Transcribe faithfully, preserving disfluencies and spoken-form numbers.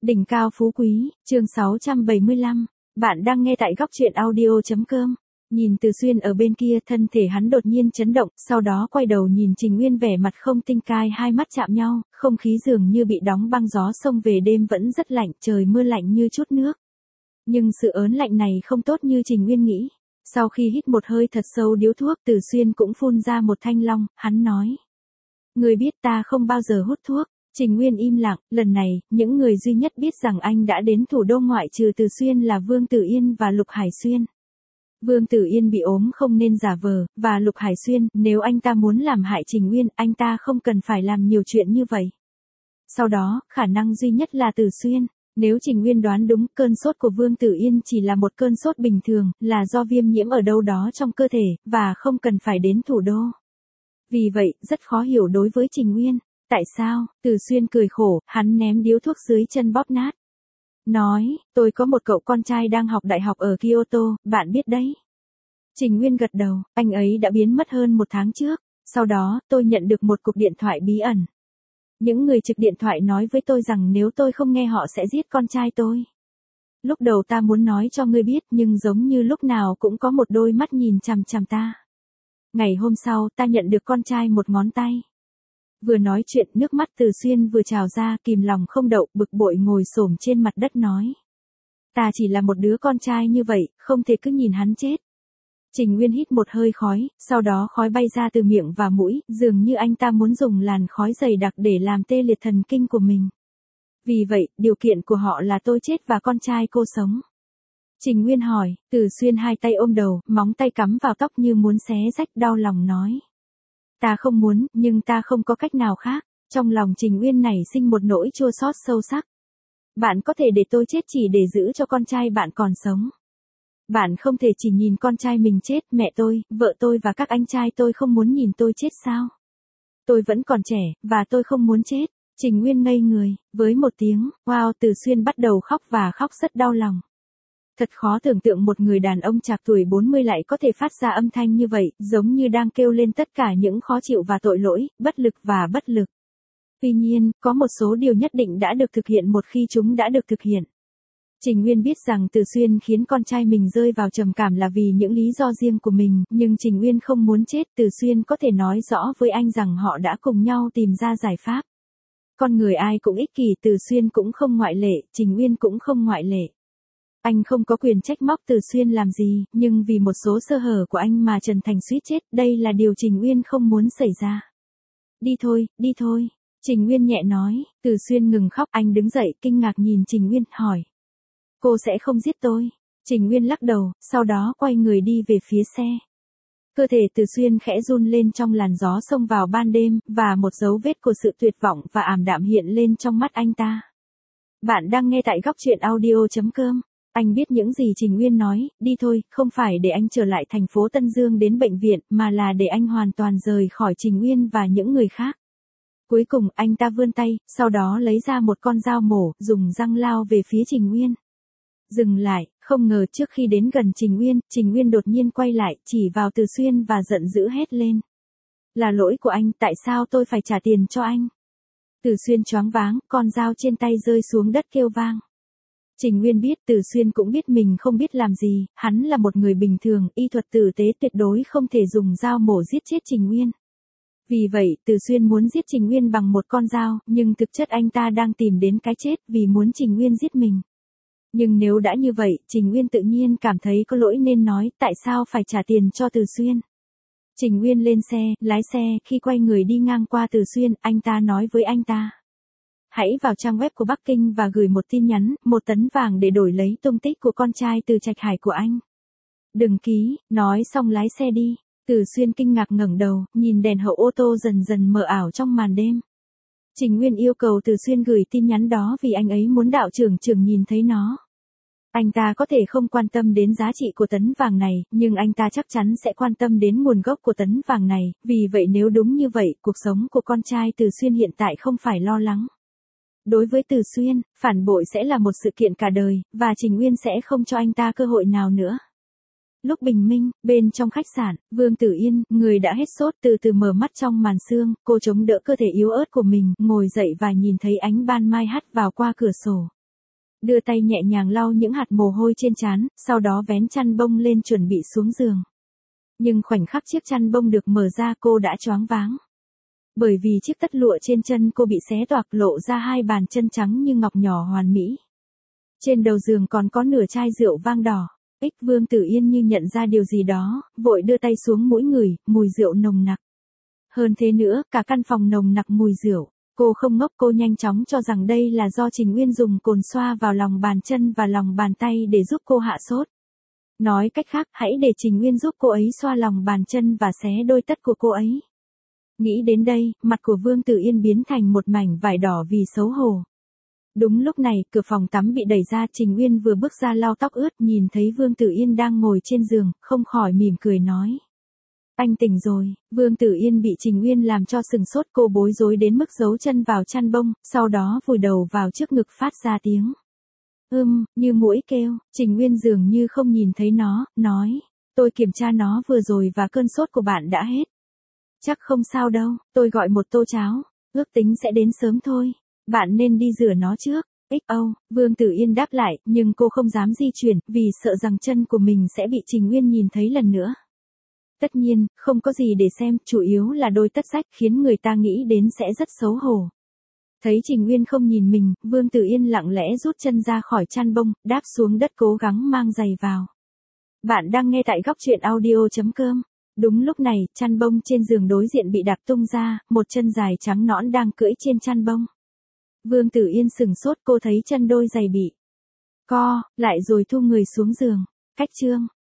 Đỉnh cao phú quý, chương sáu trăm bảy mươi lăm. Bạn đang nghe tại góc truyện audio chấm com. Nhìn Từ Xuyên ở bên kia, thân thể hắn đột nhiên chấn động, sau đó quay đầu nhìn Trình Nguyên vẻ mặt không tinh cai, hai mắt chạm nhau, không khí dường như bị đóng băng, gió sông về đêm vẫn rất lạnh, trời mưa lạnh như chút nước. Nhưng sự ớn lạnh này không tốt như Trình Nguyên nghĩ. Sau khi hít một hơi thật sâu điếu thuốc, Từ Xuyên cũng phun ra một thanh long, hắn nói: "Ngươi biết ta không bao giờ hút thuốc." Trình Nguyên im lặng, lần này, những người duy nhất biết rằng anh đã đến thủ đô ngoại trừ Từ Xuyên là Vương Tử Yên và Lục Hải Xuyên. Vương Tử Yên bị ốm không nên giả vờ, và Lục Hải Xuyên, nếu anh ta muốn làm hại Trình Nguyên, anh ta không cần phải làm nhiều chuyện như vậy. Sau đó, khả năng duy nhất là Từ Xuyên. Nếu Trình Nguyên đoán đúng, cơn sốt của Vương Tử Yên chỉ là một cơn sốt bình thường, là do viêm nhiễm ở đâu đó trong cơ thể, và không cần phải đến thủ đô. Vì vậy, rất khó hiểu đối với Trình Nguyên. Tại sao? Từ Xuyên cười khổ, hắn ném điếu thuốc dưới chân bóp nát. Nói, tôi có một cậu con trai đang học đại học ở Kyoto, bạn biết đấy. Trình Nguyên gật đầu, anh ấy đã biến mất hơn một tháng trước. Sau đó, tôi nhận được một cuộc điện thoại bí ẩn. Những người trực điện thoại nói với tôi rằng nếu tôi không nghe họ sẽ giết con trai tôi. Lúc đầu ta muốn nói cho ngươi biết, nhưng giống như lúc nào cũng có một đôi mắt nhìn chằm chằm ta. Ngày hôm sau, ta nhận được con trai một ngón tay. Vừa nói chuyện, nước mắt Từ Xuyên vừa trào ra, kìm lòng không đậu, bực bội ngồi xổm trên mặt đất nói: "Ta chỉ là một đứa con trai như vậy, không thể cứ nhìn hắn chết." Trình Nguyên hít một hơi khói, sau đó khói bay ra từ miệng và mũi, dường như anh ta muốn dùng làn khói dày đặc để làm tê liệt thần kinh của mình. Vì vậy, điều kiện của họ là tôi chết và con trai cô sống. Trình Nguyên hỏi. Từ Xuyên hai tay ôm đầu, móng tay cắm vào tóc như muốn xé rách, đau lòng nói: "Ta không muốn, nhưng ta không có cách nào khác." Trong lòng Trình Nguyên nảy sinh một nỗi chua xót sâu sắc. Bạn có thể để tôi chết chỉ để giữ cho con trai bạn còn sống. Bạn không thể chỉ nhìn con trai mình chết, mẹ tôi, vợ tôi và các anh trai tôi không muốn nhìn tôi chết sao? Tôi vẫn còn trẻ, và tôi không muốn chết. Trình Nguyên ngây người, với một tiếng, wow, Từ Xuyên bắt đầu khóc và khóc rất đau lòng. Thật khó tưởng tượng một người đàn ông trạc tuổi bốn mươi lại có thể phát ra âm thanh như vậy, giống như đang kêu lên tất cả những khó chịu và tội lỗi, bất lực và bất lực. Tuy nhiên, có một số điều nhất định đã được thực hiện một khi chúng đã được thực hiện. Trình Nguyên biết rằng Từ Xuyên khiến con trai mình rơi vào trầm cảm là vì những lý do riêng của mình, nhưng Trình Nguyên không muốn chết. Từ Xuyên có thể nói rõ với anh rằng họ đã cùng nhau tìm ra giải pháp. Con người ai cũng ích kỷ, Từ Xuyên cũng không ngoại lệ, Trình Nguyên cũng không ngoại lệ. Anh không có quyền trách móc Từ Xuyên làm gì, nhưng vì một số sơ hở của anh mà Trần Thành suýt chết, đây là điều Trình Nguyên không muốn xảy ra. Đi thôi, đi thôi. Trình Nguyên nhẹ nói. Từ Xuyên ngừng khóc, anh đứng dậy, kinh ngạc nhìn Trình Nguyên, hỏi: "Cô sẽ không giết tôi?" Trình Nguyên lắc đầu, sau đó quay người đi về phía xe. Cơ thể Từ Xuyên khẽ run lên trong làn gió xông vào ban đêm, và một dấu vết của sự tuyệt vọng và ảm đạm hiện lên trong mắt anh ta. Bạn đang nghe tại góc truyện audio chấm com. Anh biết những gì Trình Nguyên nói, đi thôi, không phải để anh trở lại thành phố Tân Dương đến bệnh viện, mà là để anh hoàn toàn rời khỏi Trình Nguyên và những người khác. Cuối cùng, anh ta vươn tay, sau đó lấy ra một con dao mổ, dùng răng lao về phía Trình Nguyên. Dừng lại, không ngờ trước khi đến gần Trình Nguyên, Trình Nguyên đột nhiên quay lại, chỉ vào Từ Xuyên và giận dữ hét lên: "Là lỗi của anh, tại sao tôi phải trả tiền cho anh?" Từ Xuyên choáng váng, con dao trên tay rơi xuống đất kêu vang. Trình Nguyên biết, Từ Xuyên cũng biết mình không biết làm gì, hắn là một người bình thường, y thuật tử tế tuyệt đối không thể dùng dao mổ giết chết Trình Nguyên. Vì vậy, Từ Xuyên muốn giết Trình Nguyên bằng một con dao, nhưng thực chất anh ta đang tìm đến cái chết vì muốn Trình Nguyên giết mình. Nhưng nếu đã như vậy, Trình Nguyên tự nhiên cảm thấy có lỗi nên nói, tại sao phải trả tiền cho Từ Xuyên. Trình Nguyên lên xe, lái xe, khi quay người đi ngang qua Từ Xuyên, anh ta nói với anh ta: "Hãy vào trang web của Bắc Kinh và gửi một tin nhắn, một tấn vàng để đổi lấy tung tích của con trai Từ Trạch Hải của anh." "Đừng ký." Nói xong lái xe đi. Từ Xuyên kinh ngạc ngẩng đầu, nhìn đèn hậu ô tô dần dần mờ ảo trong màn đêm. Trình Nguyên yêu cầu Từ Xuyên gửi tin nhắn đó vì anh ấy muốn đạo trưởng trưởng nhìn thấy nó. Anh ta có thể không quan tâm đến giá trị của tấn vàng này, nhưng anh ta chắc chắn sẽ quan tâm đến nguồn gốc của tấn vàng này, vì vậy nếu đúng như vậy, cuộc sống của con trai Từ Xuyên hiện tại không phải lo lắng. Đối với Từ Xuyên, phản bội sẽ là một sự kiện cả đời, và Trình Nguyên sẽ không cho anh ta cơ hội nào nữa. Lúc bình minh, bên trong khách sạn, Vương Tử Yên, người đã hết sốt, từ từ mở mắt trong màn sương, cô chống đỡ cơ thể yếu ớt của mình, ngồi dậy và nhìn thấy ánh ban mai hắt vào qua cửa sổ. đưa tay nhẹ nhàng lau những hạt mồ hôi trên trán, sau đó vén chăn bông lên chuẩn bị xuống giường. Nhưng khoảnh khắc chiếc chăn bông được mở ra cô đã choáng váng. Bởi vì chiếc tất lụa trên chân cô bị xé toạc lộ ra hai bàn chân trắng như ngọc nhỏ hoàn mỹ. Trên đầu giường còn có nửa chai rượu vang đỏ. Ích Vương Tử Yên như nhận ra điều gì đó, vội đưa tay xuống mũi ngửi, mùi rượu nồng nặc. Hơn thế nữa, cả căn phòng nồng nặc mùi rượu. Cô không ngốc, cô nhanh chóng cho rằng đây là do Trình Uyên dùng cồn xoa vào lòng bàn chân và lòng bàn tay để giúp cô hạ sốt. Nói cách khác, hãy để Trình Uyên giúp cô ấy xoa lòng bàn chân và xé đôi tất của cô ấy. Nghĩ đến đây, mặt của Vương Tử Yên biến thành một mảnh vải đỏ vì xấu hổ. Đúng lúc này, cửa phòng tắm bị đẩy ra, Trình Uyên vừa bước ra lau tóc ướt, nhìn thấy Vương Tử Yên đang ngồi trên giường, không khỏi mỉm cười nói. Anh tỉnh rồi. Vương Tử Yên bị Trình Uyên làm cho sừng sốt, cô bối rối đến mức giấu chân vào chăn bông, sau đó vùi đầu vào trước ngực phát ra tiếng. Ưm, như muỗi kêu. Trình Uyên dường như không nhìn thấy nó, nói. Tôi kiểm tra nó vừa rồi và cơn sốt của bạn đã hết. Chắc không sao đâu, tôi gọi một tô cháo, ước tính sẽ đến sớm thôi. Bạn nên đi rửa nó trước. ích ô, Vương Tử Yên đáp lại, nhưng cô không dám di chuyển, vì sợ rằng chân của mình sẽ bị Trình Uyên nhìn thấy lần nữa. Tất nhiên, không có gì để xem, chủ yếu là đôi tất rách khiến người ta nghĩ đến sẽ rất xấu hổ. Thấy Trình Uyên không nhìn mình, Vương Tử Yên lặng lẽ rút chân ra khỏi chăn bông, đáp xuống đất cố gắng mang giày vào. Bạn đang nghe tại góc truyện audio chấm com. Đúng lúc này, chăn bông trên giường đối diện bị đạp tung ra, một chân dài trắng nõn đang cưỡi trên chăn bông. Vương Tử Yên sừng sốt, cô thấy chân đôi giày bị co lại rồi thu người xuống giường. Cách chương